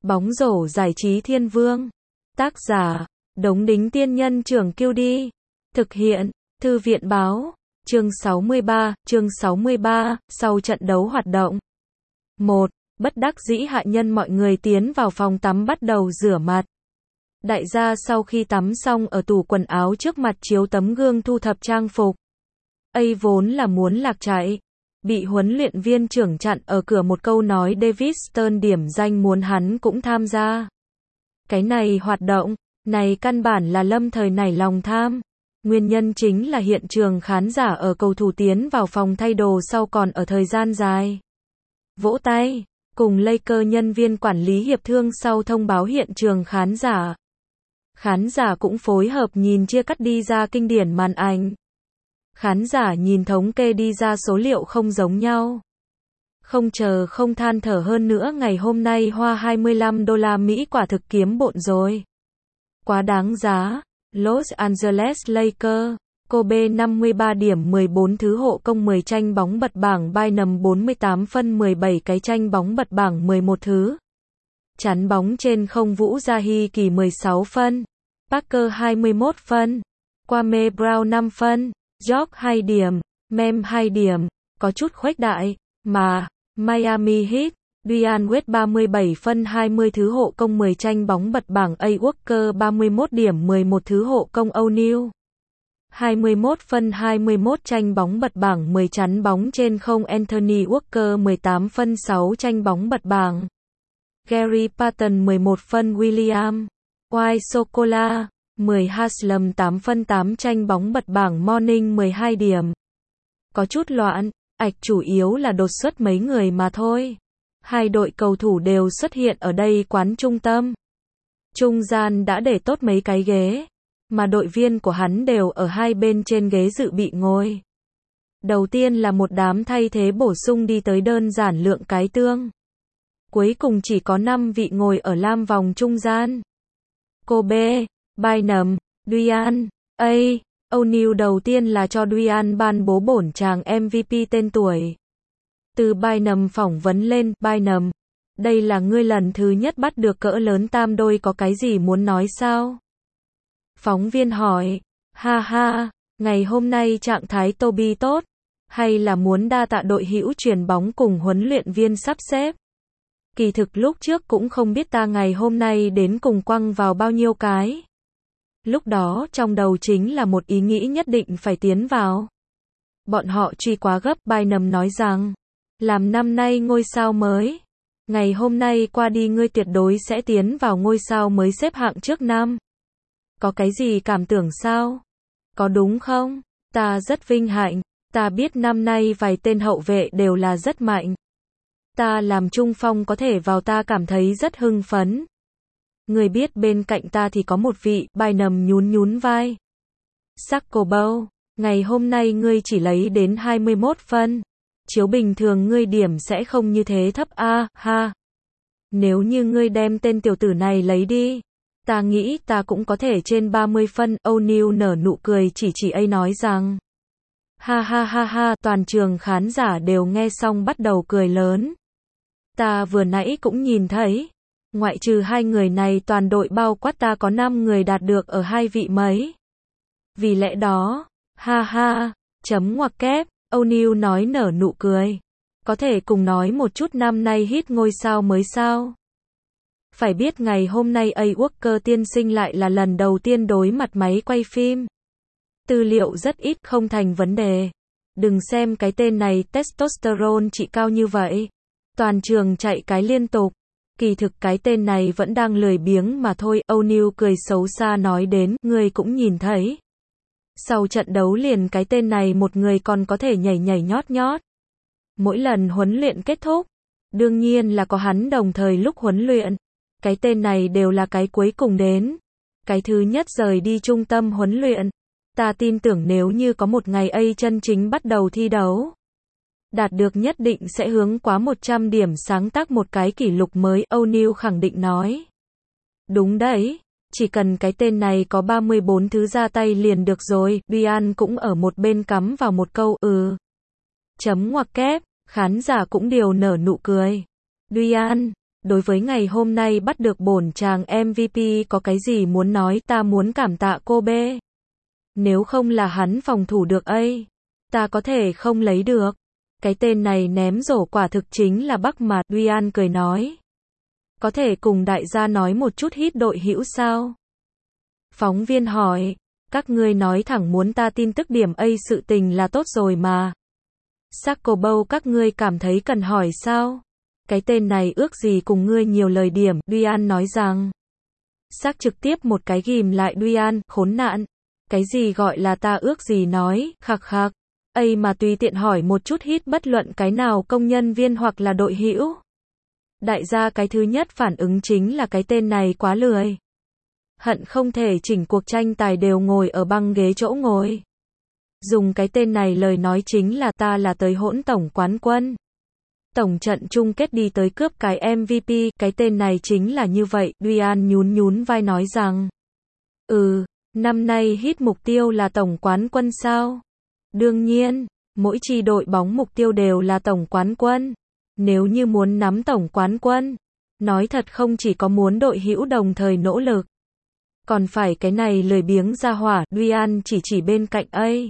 Bóng rổ giải trí thiên vương. Tác giả, Đống Đính Tiên Nhân Trưởng Kiêu Đi. Thực hiện, Thư viện Báo. Chương 63, sau trận đấu hoạt động. 1. Bất đắc dĩ hạ nhân mọi người tiến vào phòng tắm bắt đầu rửa mặt. Đại gia sau khi tắm xong ở tủ quần áo trước mặt chiếu tấm gương thu thập trang phục. Vốn là muốn lạc chạy. Bị huấn luyện viên trưởng chặn ở cửa một câu nói David Stern điểm danh muốn hắn cũng tham gia. Cái này hoạt động, này căn bản là lâm thời nảy lòng tham. Nguyên nhân chính là hiện trường khán giả ở cầu thủ tiến vào phòng thay đồ sau còn ở thời gian dài. Vỗ tay, cùng Lakers nhân viên quản lý hiệp thương sau thông báo hiện trường khán giả. Khán giả cũng phối hợp nhìn chia cắt đi ra kinh điển màn ảnh. Khán giả nhìn thống kê đi ra số liệu không giống nhau. Không chờ không than thở hơn nữa ngày hôm nay hoa 25 đô la Mỹ quả thực kiếm bộn rồi. Quá đáng giá. Los Angeles Lakers, Kobe 53 điểm 14 thứ hộ công 10 tranh bóng bật bảng Bynum 48 phân 17 cái tranh bóng bật bảng 11 thứ. Chắn bóng trên không Vũ Gia Hy Kỳ 16 phân. Parker 21 phân. Kwame Brown 5 phân. George 2 điểm. Mem 2 điểm. Có chút khuếch đại, mà. Miami Heat. Dwyane Wade 37 phân 20 thứ hộ công 10 tranh bóng bật bảng A. Walker 31 điểm 11 thứ hộ công O'Neal. 21 phân 21 tranh bóng bật bảng 10 chắn bóng trên không Anthony Walker 18 phân 6 tranh bóng bật bảng. Gary Payton 11 phân William. White Soccola 10 Haslam 8 phân 8 tranh bóng bật bảng Morning 12 điểm. Có chút loạn, chủ yếu là đột xuất mấy người mà thôi. Hai đội cầu thủ đều xuất hiện ở đây quán trung tâm. Trung gian đã để tốt mấy cái ghế, mà đội viên của hắn đều ở hai bên trên ghế dự bị ngồi. Đầu tiên là một đám thay thế bổ sung đi tới đơn giản lượng cái tương. Cuối cùng chỉ có 5 vị ngồi ở lam vòng trung gian. Kobe, Bynum, Dwyane, O'Neal đầu tiên là cho Dwyane ban bố bổn chàng MVP tên tuổi. Từ Bynum phỏng vấn lên, Bynum, đây là ngươi lần thứ nhất bắt được cỡ lớn tam đôi có cái gì muốn nói sao? Phóng viên hỏi, ha, ngày hôm nay trạng thái Toby tốt, hay là muốn đa tạ đội hữu chuyền bóng cùng huấn luyện viên sắp xếp? Kỳ thực lúc trước cũng không biết ta ngày hôm nay đến cùng quăng vào bao nhiêu cái. Lúc đó trong đầu chính là một ý nghĩ nhất định phải tiến vào. Bọn họ truy quá gấp, Bynum nói rằng, làm năm nay ngôi sao mới. Ngày hôm nay qua đi ngươi tuyệt đối sẽ tiến vào ngôi sao mới xếp hạng trước năm. Có cái gì cảm tưởng sao? Có đúng không? Ta rất vinh hạnh. Ta biết năm nay vài tên hậu vệ đều là rất mạnh. Ta làm trung phong có thể vào ta cảm thấy rất hưng phấn. Ngươi biết bên cạnh ta thì có một vị, Bynum nhún vai. Saccobow, ngày hôm nay ngươi chỉ lấy đến 21 phân. Chiếu bình thường ngươi điểm sẽ không như thế thấp ha. Nếu như ngươi đem tên tiểu tử này lấy đi, ta nghĩ ta cũng có thể trên 30 phân. O'Neal nở nụ cười chỉ nói rằng. Ha, toàn trường khán giả đều nghe xong bắt đầu cười lớn. Ta vừa nãy cũng nhìn thấy, ngoại trừ hai người này toàn đội bao quát ta có 5 người đạt được ở hai vị mấy. Vì lẽ đó, ha, chấm ngoặc kép. O'Neal nói nở nụ cười. Có thể cùng nói một chút năm nay hit ngôi sao mới sao? Phải biết ngày hôm nay A. Walker tiên sinh lại là lần đầu tiên đối mặt máy quay phim. Tư liệu rất ít không thành vấn đề. Đừng xem cái tên này testosterone chỉ cao như vậy. Toàn trường chạy cái liên tục. Kỳ thực cái tên này vẫn đang lười biếng mà thôi. O'Neal cười xấu xa nói đến, ngươi cũng nhìn thấy. Sau trận đấu liền cái tên này một người còn có thể nhảy nhót. Mỗi lần huấn luyện kết thúc, đương nhiên là có hắn đồng thời lúc huấn luyện. Cái tên này đều là cái cuối cùng đến. Cái thứ nhất rời đi trung tâm huấn luyện. Ta tin tưởng nếu như có một ngày A chân chính bắt đầu thi đấu, đạt được nhất định sẽ hướng quá 100 điểm sáng tác một cái kỷ lục mới, O'Neal khẳng định nói. Đúng đấy. Chỉ cần cái tên này có 34 thứ ra tay liền được rồi. Dwyane cũng ở một bên cắm vào một câu chấm ngoặc kép. Khán giả cũng đều nở nụ cười. Dwyane, đối với ngày hôm nay bắt được bổn chàng MVP có cái gì muốn nói, ta muốn cảm tạ Kobe. Nếu không là hắn phòng thủ được ấy, ta có thể không lấy được. Cái tên này ném rổ quả thực chính là Bắc mà, Ryan cười nói. Có thể cùng đại gia nói một chút hít đội hữu sao? Phóng viên hỏi, các ngươi nói thẳng muốn ta tin tức điểm ấy sự tình là tốt rồi mà. Sakobow các ngươi cảm thấy cần hỏi sao? Cái tên này ước gì cùng ngươi nhiều lời điểm, Ryan nói rằng. Sắc trực tiếp một cái ghim lại Ryan, khốn nạn. Cái gì gọi là ta ước gì nói, khạc khạc. Ấy mà tùy tiện hỏi một chút hít bất luận cái nào công nhân viên hoặc là đội hữu. Đại gia cái thứ nhất phản ứng chính là cái tên này quá lười. Hận không thể chỉnh cuộc tranh tài đều ngồi ở băng ghế chỗ ngồi. Dùng cái tên này lời nói chính là ta là tới hỗn tổng quán quân. Tổng trận chung kết đi tới cướp cái MVP, cái tên này chính là như vậy, Ryan nhún vai nói rằng. Năm nay hít mục tiêu là tổng quán quân sao? Đương nhiên, mỗi chi đội bóng mục tiêu đều là tổng quán quân. Nếu như muốn nắm tổng quán quân, nói thật không chỉ có muốn đội hữu đồng thời nỗ lực. Còn phải cái này lười biếng ra hỏa, Ryan chỉ bên cạnh ấy.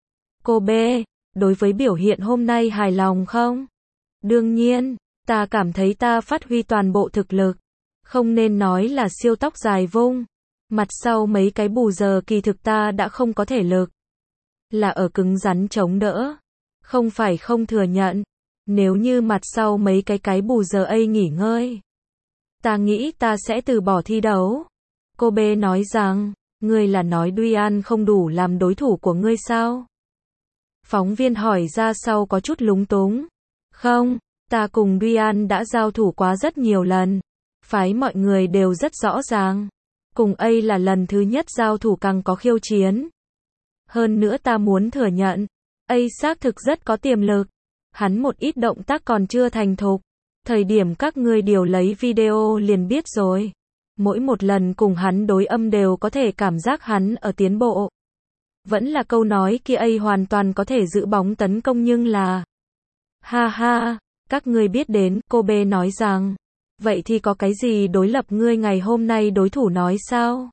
Kobe, đối với biểu hiện hôm nay hài lòng không? Đương nhiên, ta cảm thấy ta phát huy toàn bộ thực lực. Không nên nói là siêu tóc dài vung. Mặt sau mấy cái bù giờ kỳ thực ta đã không có thể lực. Là ở cứng rắn chống đỡ. Không phải không thừa nhận. Nếu như mặt sau mấy cái bù giờ ấy nghỉ ngơi. Ta nghĩ ta sẽ từ bỏ thi đấu. Kobe nói rằng, ngươi là nói Ryan không đủ làm đối thủ của ngươi sao? Phóng viên hỏi ra sau có chút lúng túng. Không, ta cùng Ryan đã giao thủ quá rất nhiều lần. Phái mọi người đều rất rõ ràng. Cùng ấy là lần thứ nhất giao thủ càng có khiêu chiến. Hơn nữa ta muốn thừa nhận, ấy xác thực rất có tiềm lực. Hắn một ít động tác còn chưa thành thục. Thời điểm các ngươi điều lấy video liền biết rồi. Mỗi một lần cùng hắn đối âm đều có thể cảm giác hắn ở tiến bộ. Vẫn là câu nói kia ấy hoàn toàn có thể giữ bóng tấn công nhưng là. Ha ha, các ngươi biết đến, Kobe nói rằng. Vậy thì có cái gì đối lập ngươi ngày hôm nay đối thủ nói sao?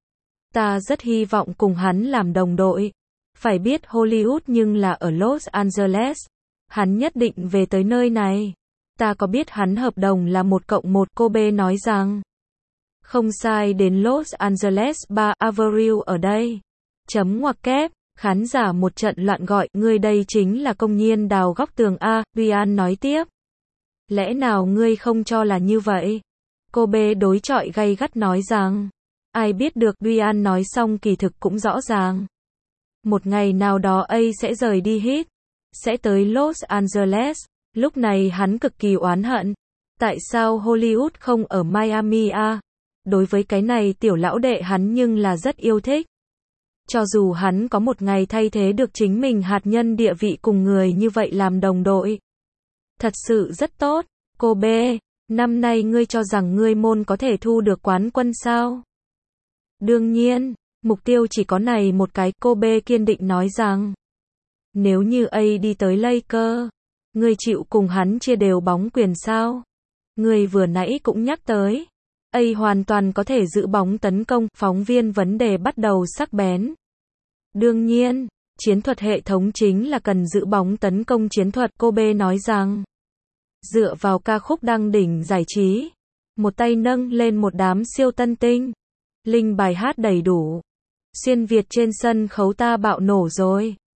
Ta rất hy vọng cùng hắn làm đồng đội. Phải biết Hollywood nhưng là ở Los Angeles. Hắn nhất định về tới nơi này. Ta có biết hắn hợp đồng là 1+1, Kobe nói rằng. Không sai đến Los Angeles 3 Avril ở đây. Chấm ngoặc kép, khán giả một trận loạn gọi, ngươi đây chính là công nhiên đào góc tường A, Ryan nói tiếp. Lẽ nào ngươi không cho là như vậy? Kobe đối chọi gay gắt nói rằng. Ai biết được, Ryan nói xong kỳ thực cũng rõ ràng. Một ngày nào đó ấy sẽ rời đi hít. Sẽ tới Los Angeles. Lúc này hắn cực kỳ oán hận. Tại sao Hollywood không ở Miami à? Đối với cái này tiểu lão đệ hắn nhưng là rất yêu thích. Cho dù hắn có một ngày thay thế được chính mình hạt nhân địa vị cùng người như vậy làm đồng đội. Thật sự rất tốt. Kobe, năm nay ngươi cho rằng ngươi môn có thể thu được quán quân sao? Đương nhiên, mục tiêu chỉ có này một cái, Kobe kiên định nói rằng. Nếu như A đi tới Lakers, ngươi chịu cùng hắn chia đều bóng quyền sao? Ngươi vừa nãy cũng nhắc tới. A hoàn toàn có thể giữ bóng tấn công, phóng viên vấn đề bắt đầu sắc bén. Đương nhiên, chiến thuật hệ thống chính là cần giữ bóng tấn công chiến thuật, Kobe nói rằng. Dựa vào ca khúc đăng đỉnh giải trí, một tay nâng lên một đám siêu tân tinh. Linh bài hát đầy đủ. Xuyên Việt trên sân khấu ta bạo nổ rồi.